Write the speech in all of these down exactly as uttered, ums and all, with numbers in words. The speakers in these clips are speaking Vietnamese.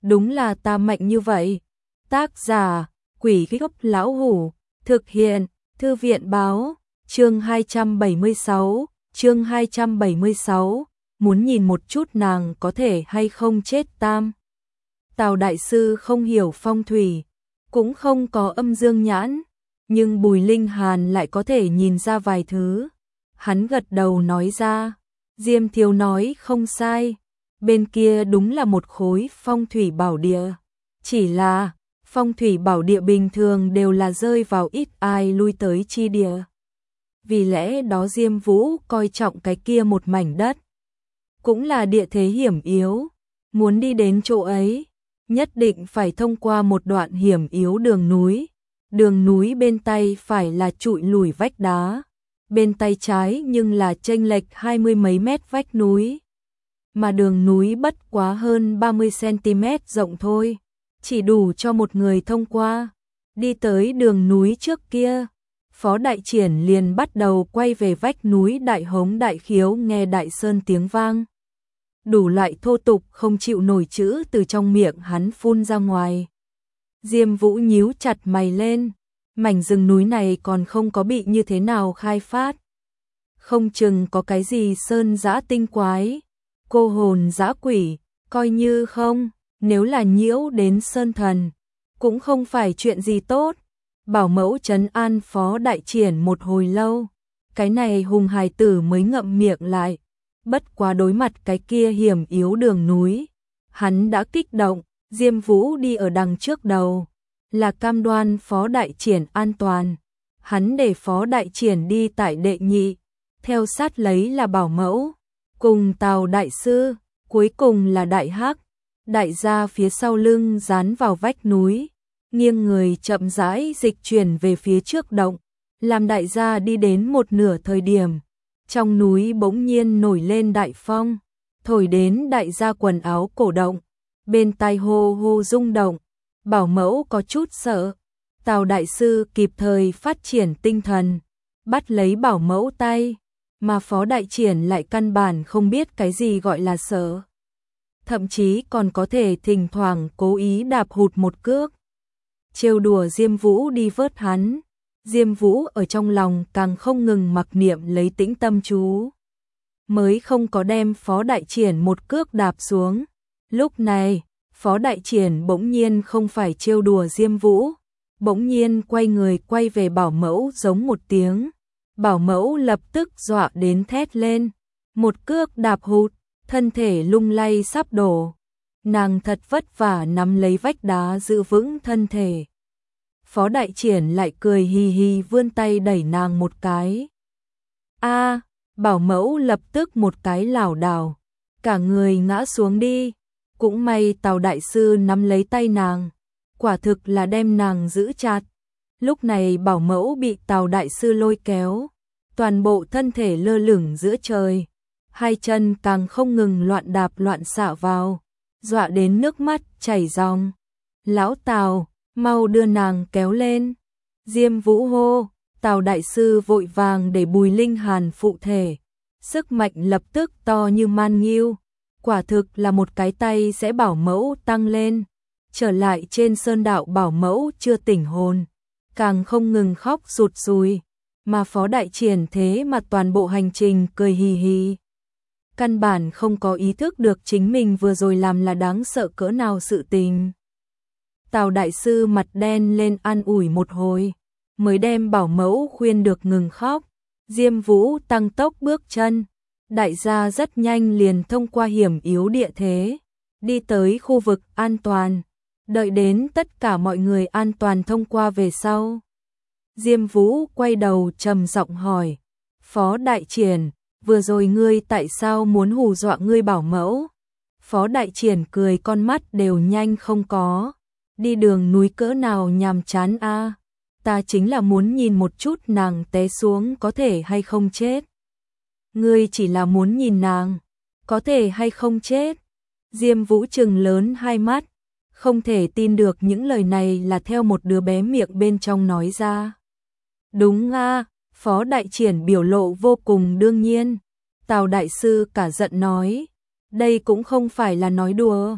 đúng là ta mạnh như vậy. Tác giả, Quỷ Gốc Lão Hủ, thực hiện, Thư viện Báo, chương hai trăm bảy mươi sáu, chương hai trăm bảy mươi sáu, muốn nhìn một chút nàng có thể hay không chết tam. Tào đại sư không hiểu phong thủy, cũng không có âm dương nhãn, nhưng Bùi Linh Hàn lại có thể nhìn ra vài thứ. Hắn gật đầu nói ra, Diêm Thiếu nói không sai, bên kia đúng là một khối phong thủy bảo địa. Chỉ là, phong thủy bảo địa bình thường đều là rơi vào ít ai lui tới chi địa. Vì lẽ đó Diêm Vũ coi trọng cái kia một mảnh đất. Cũng là địa thế hiểm yếu, muốn đi đến chỗ ấy, nhất định phải thông qua một đoạn hiểm yếu đường núi. Đường núi bên tay phải là trụi lùi vách đá, bên tay trái nhưng là chênh lệch hai mươi mấy mét vách núi. Mà đường núi bất quá hơn ba mươi xăng-ti-mét rộng thôi, chỉ đủ cho một người thông qua. Đi tới đường núi trước kia, Phó Đại Triển liền bắt đầu quay về vách núi đại hống đại khiếu nghe đại sơn tiếng vang. Đủ loại thô tục không chịu nổi chữ từ trong miệng hắn phun ra ngoài. Diêm Vũ nhíu chặt mày lên, mảnh rừng núi này còn không có bị như thế nào khai phát. Không chừng có cái gì sơn dã tinh quái, cô hồn dã quỷ, coi như không, nếu là nhiễu đến sơn thần, cũng không phải chuyện gì tốt. Bảo mẫu trấn an Phó Đại Triển một hồi lâu, cái này hùng hài tử mới ngậm miệng lại. Bất quá đối mặt cái kia hiểm yếu đường núi, hắn đã kích động. Diêm Vũ đi ở đằng trước đầu, là cam đoan Phó Đại Triển an toàn. Hắn để Phó Đại Triển đi tại đệ nhị, theo sát lấy là Bảo Mẫu, cùng Tào Đại Sư, cuối cùng là Đại Hắc. Đại gia phía sau lưng dán vào vách núi, nghiêng người chậm rãi dịch chuyển về phía trước động, làm đại gia đi đến một nửa thời điểm. Trong núi bỗng nhiên nổi lên đại phong, thổi đến đại gia quần áo cổ động. Bên tai hô hô rung động, Bảo Mẫu có chút sợ. Tào Đại Sư kịp thời phát triển tinh thần, bắt lấy Bảo Mẫu tay, mà Phó Đại Triển lại căn bản không biết cái gì gọi là sợ. Thậm chí còn có thể thỉnh thoảng cố ý đạp hụt một cước, trêu đùa Diêm Vũ đi vớt hắn. Diêm Vũ ở trong lòng càng không ngừng mặc niệm lấy tĩnh tâm chú, mới không có đem Phó Đại Triển một cước đạp xuống. Lúc này, Phó Đại Triển bỗng nhiên không phải trêu đùa Diêm Vũ, bỗng nhiên quay người quay về Bảo Mẫu giống một tiếng. Bảo Mẫu lập tức dọa đến thét lên, một cước đạp hụt, thân thể lung lay sắp đổ. Nàng thật vất vả nắm lấy vách đá giữ vững thân thể. Phó Đại Triển lại cười hì hì vươn tay đẩy nàng một cái. A, Bảo Mẫu lập tức một cái lảo đảo, cả người ngã xuống đi. Cũng may Tào Đại Sư nắm lấy tay nàng, quả thực là đem nàng giữ chặt. Lúc này Bảo Mẫu bị Tào Đại Sư lôi kéo, toàn bộ thân thể lơ lửng giữa trời, hai chân càng không ngừng loạn đạp loạn xạ vào, dọa đến nước mắt chảy ròng. Lão Tào, mau đưa nàng kéo lên. Diêm Vũ hô. Tào Đại Sư vội vàng để Bùi Linh Hàn phụ thể, sức mạnh lập tức to như man nghiêu. Quả thực là một cái tay sẽ Bảo Mẫu tăng lên. Trở lại trên sơn đạo Bảo Mẫu chưa tỉnh hồn, càng không ngừng khóc rụt rùi, mà Phó Đại Triển thế mà toàn bộ hành trình cười hì hì. Căn bản không có ý thức được chính mình vừa rồi làm là đáng sợ cỡ nào sự tình. Tào Đại Sư mặt đen lên an ủi một hồi, mới đem Bảo Mẫu khuyên được ngừng khóc. Diêm Vũ tăng tốc bước chân. Đại gia rất nhanh liền thông qua hiểm yếu địa thế, đi tới khu vực an toàn. Đợi đến tất cả mọi người an toàn thông qua về sau, Diêm Vũ quay đầu trầm giọng hỏi, Phó Đại Triển, vừa rồi ngươi tại sao muốn hù dọa ngươi Bảo Mẫu? Phó Đại Triển cười con mắt đều nhanh không có, đi đường núi cỡ nào nhàm chán a, ta chính là muốn nhìn một chút nàng té xuống có thể hay không chết. Ngươi chỉ là muốn nhìn nàng, có thể hay không chết. Diêm Vũ trừng lớn hai mắt, không thể tin được những lời này là theo một đứa bé miệng bên trong nói ra. Đúng a, Phó Đại Triển biểu lộ vô cùng đương nhiên. Tào Đại Sư cả giận nói, đây cũng không phải là nói đùa.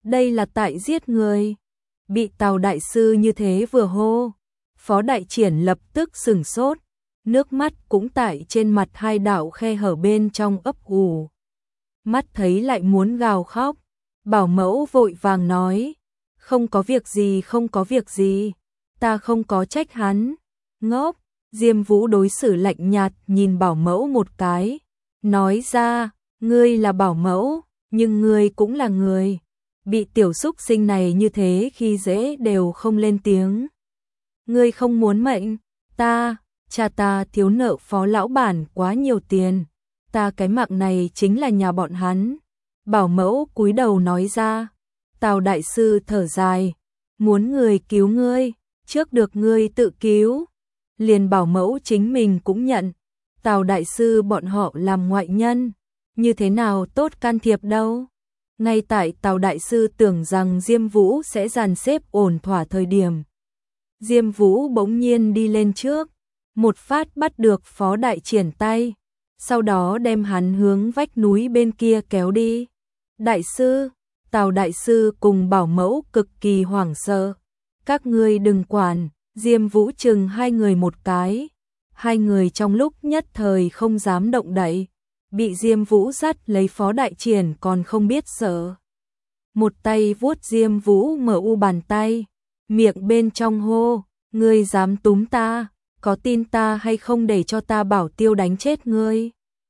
đây là tại giết người. Bị Tào đại sư như thế vừa hô, Phó Đại Triển lập tức sửng sốt, nước mắt cũng tại trên mặt hai đạo khe hở bên trong ấp ủ. Mắt thấy lại muốn gào khóc, bảo mẫu vội vàng nói, không có việc gì, không có việc gì, ta không có trách hắn. Ngốc, Diêm Vũ đối xử lạnh nhạt nhìn bảo mẫu một cái, nói ra, ngươi là bảo mẫu, nhưng ngươi cũng là người. Bị tiểu xúc sinh này như thế khi dễ đều không lên tiếng. Ngươi không muốn mệnh, ta, cha ta thiếu nợ Phó lão bản quá nhiều tiền, ta cái mạng này chính là nhà bọn hắn. Bảo mẫu cúi đầu nói ra, Tào đại sư thở dài, muốn người cứu ngươi, trước được ngươi tự cứu. Liền bảo mẫu chính mình cũng nhận, Tào đại sư bọn họ làm ngoại nhân, như thế nào tốt can thiệp đâu. Ngay tại Tào đại sư tưởng rằng Diêm Vũ sẽ dàn xếp ổn thỏa thời điểm, Diêm Vũ bỗng nhiên đi lên trước, một phát bắt được Phó Đại Triển tay, sau đó đem hắn hướng vách núi bên kia kéo đi. Đại sư, Tào đại sư cùng bảo mẫu cực kỳ hoảng sợ. Các ngươi đừng quản, Diêm Vũ chừng hai người một cái. Hai người trong lúc nhất thời không dám động đậy, bị Diêm Vũ dắt lấy Phó Đại Triển còn không biết sợ. Một tay vuốt Diêm Vũ mở u bàn tay, miệng bên trong hô, ngươi dám túm ta, có tin ta hay không để cho ta bảo Tiêu đánh chết ngươi.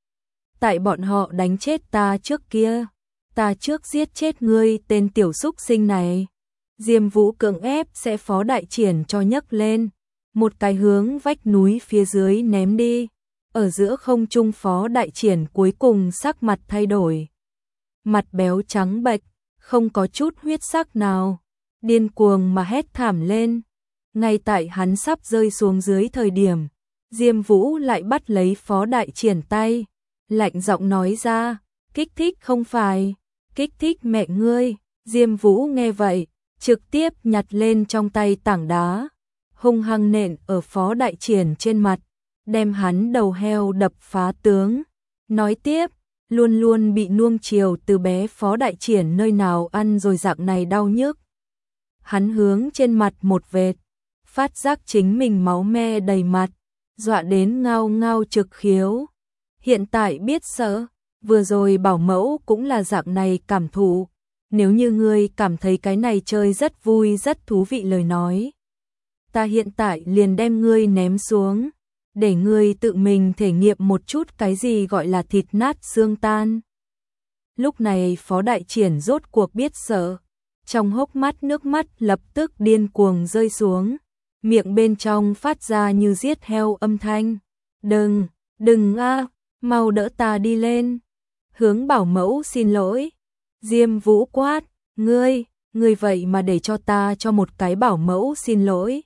Tại bọn họ đánh chết ta trước kia, ta trước giết chết ngươi tên tiểu xúc sinh này. Diêm Vũ cưỡng ép sẽ Phó Đại Triển cho nhấc lên, một cái hướng vách núi phía dưới ném đi. Ở giữa không trung Phó Đại Triển cuối cùng sắc mặt thay đổi. Mặt béo trắng bệch, không có chút huyết sắc nào, điên cuồng mà hét thảm lên. Ngay tại hắn sắp rơi xuống dưới thời điểm, Diêm Vũ lại bắt lấy Phó Đại Triển tay, lạnh giọng nói ra, kích thích không phải, kích thích mẹ ngươi. Diêm Vũ nghe vậy, trực tiếp nhặt lên trong tay tảng đá, hung hăng nện ở Phó Đại Triển trên mặt, đem hắn đầu heo đập phá tướng. Nói tiếp, luôn luôn bị nuông chiều từ bé Phó Đại Triển nơi nào ăn rồi dạng này đau nhức. Hắn hướng trên mặt một vệt, phát giác chính mình máu me đầy mặt, dọa đến ngao ngao trực khiếu. Hiện tại biết sợ, vừa rồi bảo mẫu cũng là dạng này cảm thụ. Nếu như ngươi cảm thấy cái này chơi rất vui rất thú vị lời nói, ta hiện tại liền đem ngươi ném xuống, để ngươi tự mình thể nghiệm một chút cái gì gọi là thịt nát xương tan. Lúc này Phó Đại Triển rốt cuộc biết sợ, trong hốc mắt nước mắt lập tức điên cuồng rơi xuống, miệng bên trong phát ra như giết heo âm thanh. Đừng, đừng a, mau đỡ ta đi lên. Hướng bảo mẫu xin lỗi. Diêm Vũ quát, ngươi, ngươi vậy mà để cho ta cho một cái bảo mẫu xin lỗi.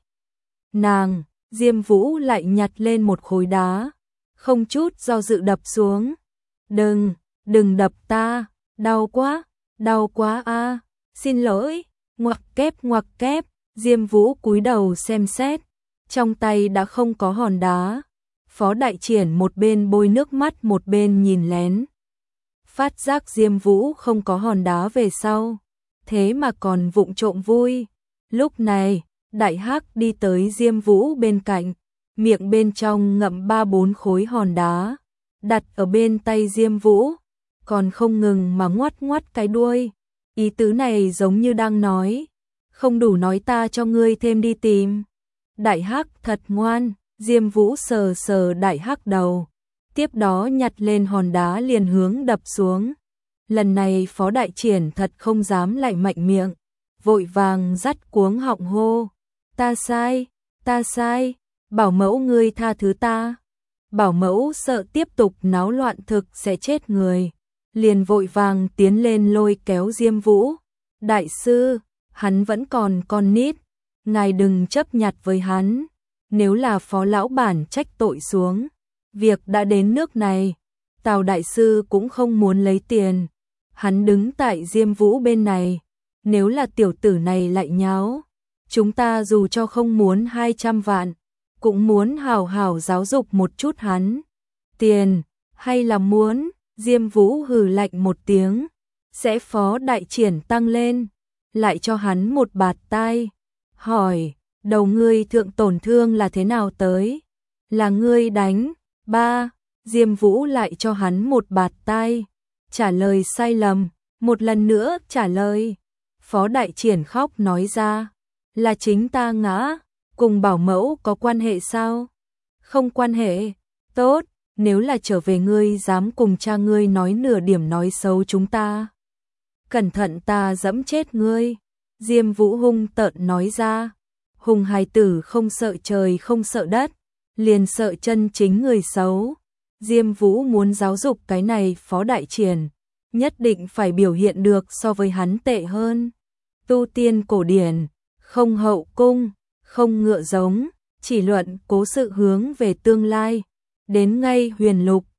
Nàng, Diêm Vũ lại nhặt lên một khối đá, không chút do dự đập xuống. Đừng, đừng đập ta, đau quá, đau quá a, xin lỗi. Ngoặc kép ngoặc kép, Diêm Vũ cúi đầu xem xét, trong tay đã không có hòn đá. Phó Đại Triển một bên bôi nước mắt một bên nhìn lén. Phát giác Diêm Vũ không có hòn đá về sau, thế mà còn vụng trộm vui. Lúc này, Đại Hắc đi tới Diêm Vũ bên cạnh, miệng bên trong ngậm ba bốn khối hòn đá, đặt ở bên tay Diêm Vũ, còn không ngừng mà ngoắt ngoắt cái đuôi. Ý tứ này giống như đang nói, không đủ nói ta cho ngươi thêm đi tìm. Đại Hắc thật ngoan, Diêm Vũ sờ sờ Đại Hắc đầu, tiếp đó nhặt lên hòn đá liền hướng đập xuống. Lần này Phó Đại Triển thật không dám lại mạnh miệng, vội vàng dắt cuống họng hô, ta sai, ta sai, bảo mẫu ngươi tha thứ ta. Bảo mẫu sợ tiếp tục náo loạn thực sẽ chết người, liền vội vàng tiến lên lôi kéo Diêm Vũ. Đại sư, hắn vẫn còn con nít, ngài đừng chấp nhặt với hắn, nếu là Phó lão bản trách tội xuống. Việc đã đến nước này, Tào đại sư cũng không muốn lấy tiền. Hắn đứng tại Diêm Vũ bên này, nếu là tiểu tử này lại nháo, chúng ta dù cho không muốn hai trăm vạn, cũng muốn hào hào giáo dục một chút hắn. Tiền, hay là muốn? Diêm Vũ hừ lạnh một tiếng, sẽ Phó Đại Triển tăng lên. lại cho hắn một bạt tai, hỏi, đầu ngươi thượng tổn thương là thế nào tới? Là ngươi đánh? Ba, Diêm Vũ lại cho hắn một bạt tai, trả lời sai lầm, một lần nữa trả lời. Phó Đại Triển khóc nói ra, là chính ta ngã, cùng bảo mẫu có quan hệ sao? Không quan hệ, tốt, nếu là trở về ngươi dám cùng cha ngươi nói nửa điểm nói xấu chúng ta. Cẩn thận ta dẫm chết ngươi, Diêm Vũ hung tợn nói ra. Hùng hài tử không sợ trời không sợ đất, liền sợ chân chính người xấu. Diêm Vũ muốn giáo dục cái này Phó Đại Triển, nhất định phải biểu hiện được so với hắn tệ hơn. Tu tiên cổ điển, không hậu cung, không ngựa giống, chỉ luận cố sự hướng về tương lai. Đến ngay huyền lục,